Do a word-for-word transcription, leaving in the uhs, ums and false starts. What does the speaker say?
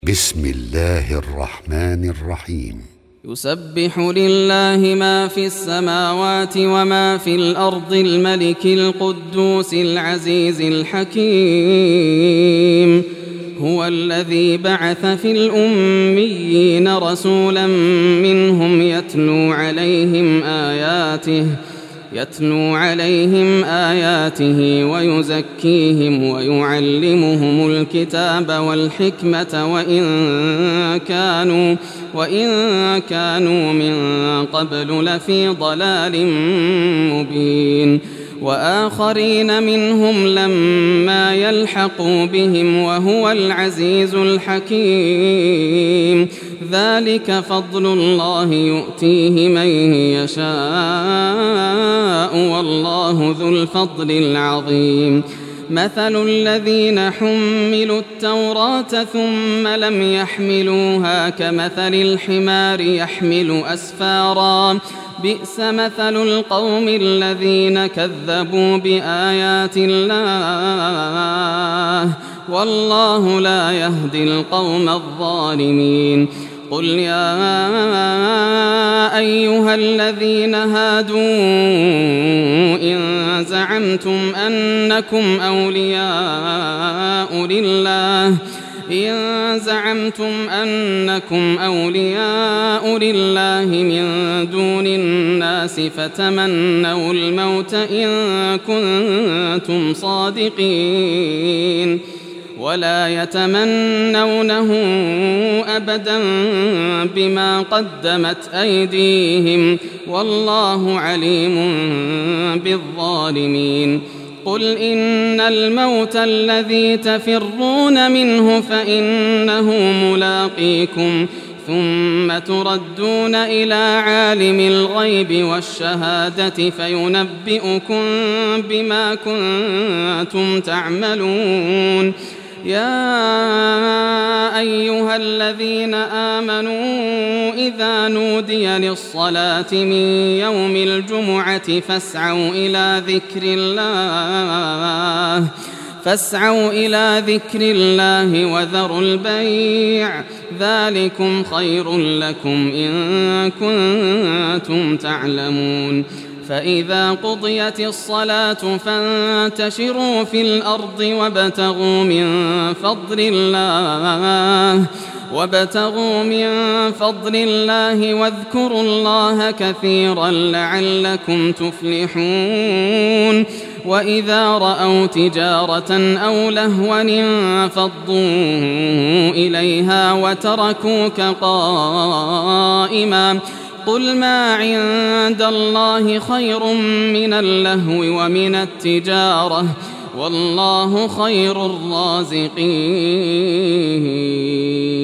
بسم الله الرحمن الرحيم. يسبح لله ما في السماوات وما في الأرض الملك القدوس العزيز الحكيم. هو الذي بعث في الأميين رسولا منهم يتلو عليهم آياته يتلو عليهم آياته ويزكيهم ويعلمهم الكتاب والحكمة وإن كانوا وإن كانوا من قبل لفي ضلال مبين. وآخرين منهم لما يلحقوا بهم وهو العزيز الحكيم. ذلك فضل الله يؤتيه من يشاء والله ذو الفضل العظيم. مثل الذين حملوا التوراة ثم لم يحملوها كمثل الحمار يحمل أسفارا بئس مثل القوم الذين كذبوا بآيات الله والله لا يهدي القوم الظالمين. قل يا أيها الذين هادوا إن زعمتم أنكم أولياء لله إن زعمتم أنكم أولياء لله من دون الناس فتمنوا الموت إن كنتم صادقين ولا يتمنونه أبدا بما قدمت أيديهم والله عليم بالظالمين. قل إن الموت الذي تفرون منه فإنه ملاقيكم ثم تردون إلى عالم الغيب والشهادة فينبئكم بما كنتم تعملون. يا أيها الذين آمنوا إذا نودي للصلاة من يوم الجمعة فاسعوا إلى ذكر الله فاسعوا إلى ذكر الله وذروا البيع ذلكم خير لكم إن كنتم تعلمون. فإذا قضيت الصلاة فانتشروا في الأرض وابتغوا من فضل الله وابتغوا من فضل الله واذكروا الله كثيرا لعلكم تفلحون. وإذا رأوا تجارة أو لهوا انفضوا إليها وتركوك قائما قل ما عند الله خير من اللهو ومن التجارة والله خير الرازقين.